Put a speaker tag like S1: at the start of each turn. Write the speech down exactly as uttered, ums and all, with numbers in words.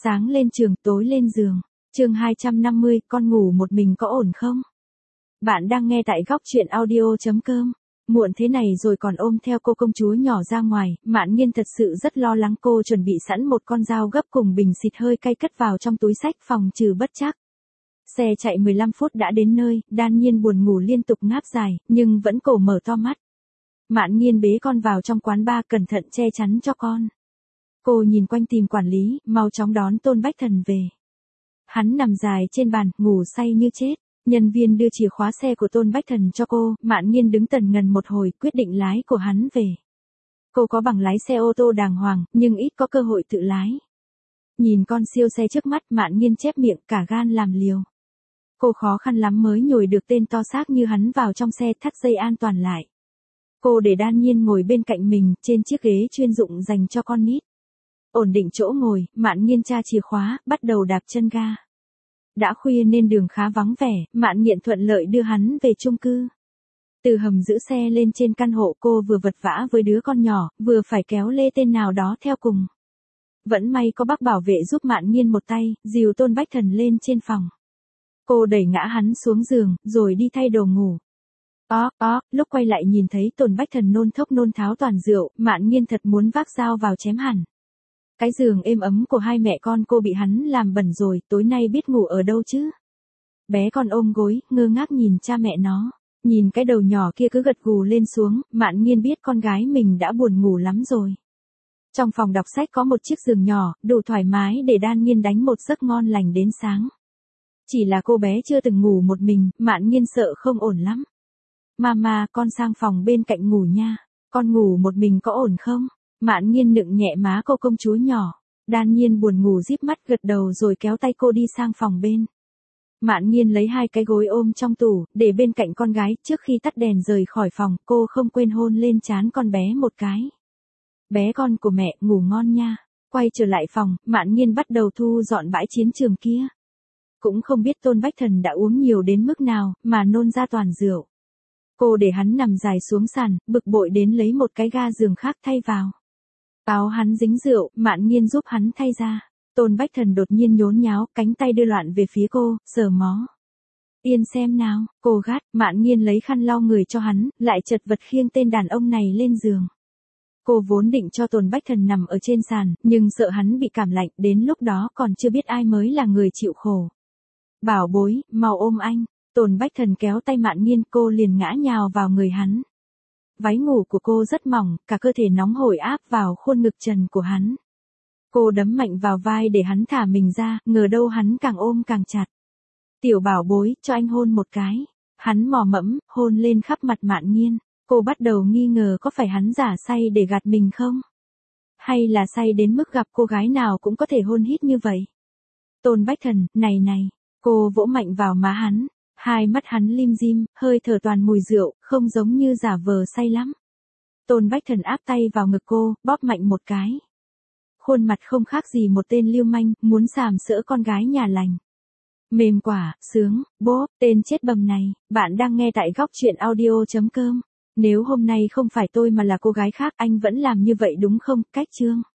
S1: Sáng lên trường, tối lên giường. Chương hai trăm năm mươi, con ngủ một mình có ổn không? Bạn đang nghe tại góc truyện audio chấm com. Muộn thế này rồi còn ôm theo cô công chúa nhỏ ra ngoài, Mạn Nghiên thật sự rất lo lắng. Cô chuẩn bị sẵn một con dao gấp cùng bình xịt hơi cay cất vào trong túi xách phòng trừ bất trắc. Xe chạy mười lăm phút đã đến nơi, Đan Nhiên buồn ngủ liên tục ngáp dài, nhưng vẫn cổ mở to mắt. Mạn Nghiên bế con vào trong quán bar cẩn thận che chắn cho con. Cô nhìn quanh tìm quản lý, mau chóng đón Tôn Bách Thần về. Hắn nằm dài trên bàn, ngủ say như chết. Nhân viên đưa chìa khóa xe của Tôn Bách Thần cho cô, Mạn Nghiên đứng tần ngần một hồi, quyết định lái của hắn về. Cô có bằng lái xe ô tô đàng hoàng, nhưng ít có cơ hội tự lái. Nhìn con siêu xe trước mắt, Mạn Nghiên chép miệng, cả gan làm liều. Cô khó khăn lắm mới nhồi được tên to xác như hắn vào trong xe, thắt dây an toàn lại. Cô để Đan Nhiên ngồi bên cạnh mình, trên chiếc ghế chuyên dụng dành cho con nít. Ổn định chỗ ngồi, Mạn Nghiên tra chìa khóa, bắt đầu đạp chân ga. Đã khuya nên đường khá vắng vẻ, Mạn Nghiên thuận lợi đưa hắn về chung cư. Từ hầm giữ xe lên trên căn hộ, cô vừa vật vã với đứa con nhỏ, vừa phải kéo lê tên nào đó theo cùng. Vẫn may có bác bảo vệ giúp Mạn Nghiên một tay, dìu Tôn Bách Thần lên trên phòng. Cô đẩy ngã hắn xuống giường, rồi đi thay đồ ngủ. Ó, ó, lúc quay lại nhìn thấy Tôn Bách Thần nôn thốc nôn tháo toàn rượu, Mạn Nghiên thật muốn vác dao vào chém hẳn. Cái giường êm ấm của hai mẹ con cô bị hắn làm bẩn rồi, tối nay biết ngủ ở đâu chứ? Bé con ôm gối, ngơ ngác nhìn cha mẹ nó. Nhìn cái đầu nhỏ kia cứ gật gù lên xuống, Mạn Nghiên biết con gái mình đã buồn ngủ lắm rồi. Trong phòng đọc sách có một chiếc giường nhỏ, đủ thoải mái để Đan Nhiên đánh một giấc ngon lành đến sáng. Chỉ là cô bé chưa từng ngủ một mình, Mạn Nghiên sợ không ổn lắm. Mama, con sang phòng bên cạnh ngủ nha. Con ngủ một mình có ổn không? Mạn Nghiên nựng nhẹ má cô công chúa nhỏ. Đan Nhiên buồn ngủ díp mắt gật đầu rồi kéo tay cô đi sang phòng bên. Mạn Nghiên lấy hai cái gối ôm trong tủ, để bên cạnh con gái. Trước khi tắt đèn rời khỏi phòng, cô không quên hôn lên trán con bé một cái. Bé con của mẹ, ngủ ngon nha. Quay trở lại phòng, Mạn Nghiên bắt đầu thu dọn bãi chiến trường kia. Cũng không biết Tôn Bách Thần đã uống nhiều đến mức nào, mà nôn ra toàn rượu. Cô để hắn nằm dài xuống sàn, bực bội đến lấy một cái ga giường khác thay vào. Áo hắn dính rượu, Mạn Nghiên giúp hắn thay ra. Tôn Bách Thần đột nhiên nhốn nháo, cánh tay đưa loạn về phía cô, sờ mó. Yên xem nào, cô gắt, Mạn Nghiên lấy khăn lau người cho hắn, lại chật vật khiêng tên đàn ông này lên giường. Cô vốn định cho Tôn Bách Thần nằm ở trên sàn, nhưng sợ hắn bị cảm lạnh, đến lúc đó còn chưa biết ai mới là người chịu khổ. Bảo bối, mau ôm anh. Tôn Bách Thần kéo tay Mạn Nghiên, cô liền ngã nhào vào người hắn. Váy ngủ của cô rất mỏng, cả cơ thể nóng hổi áp vào khuôn ngực trần của hắn. Cô đấm mạnh vào vai để hắn thả mình ra, ngờ đâu hắn càng ôm càng chặt. Tiểu bảo bối, cho anh hôn một cái. Hắn mò mẫm, hôn lên khắp mặt Mạn Nghiên. Cô bắt đầu nghi ngờ có phải hắn giả say để gạt mình không? Hay là say đến mức gặp cô gái nào cũng có thể hôn hít như vậy? Tôn Bách Thần, này này. Cô vỗ mạnh vào má hắn. Hai mắt hắn lim dim, hơi thở toàn mùi rượu, không giống như giả vờ say lắm. Tôn Bách Thần áp tay vào ngực cô, bóp mạnh một cái. Khuôn mặt không khác gì một tên lưu manh, muốn sàm sỡ con gái nhà lành. Mềm quả, sướng, bốp, tên chết bầm này, bạn đang nghe tại góc truyện audio chấm com. Nếu hôm nay không phải tôi mà là cô gái khác, anh vẫn làm như vậy đúng không? Cách chương.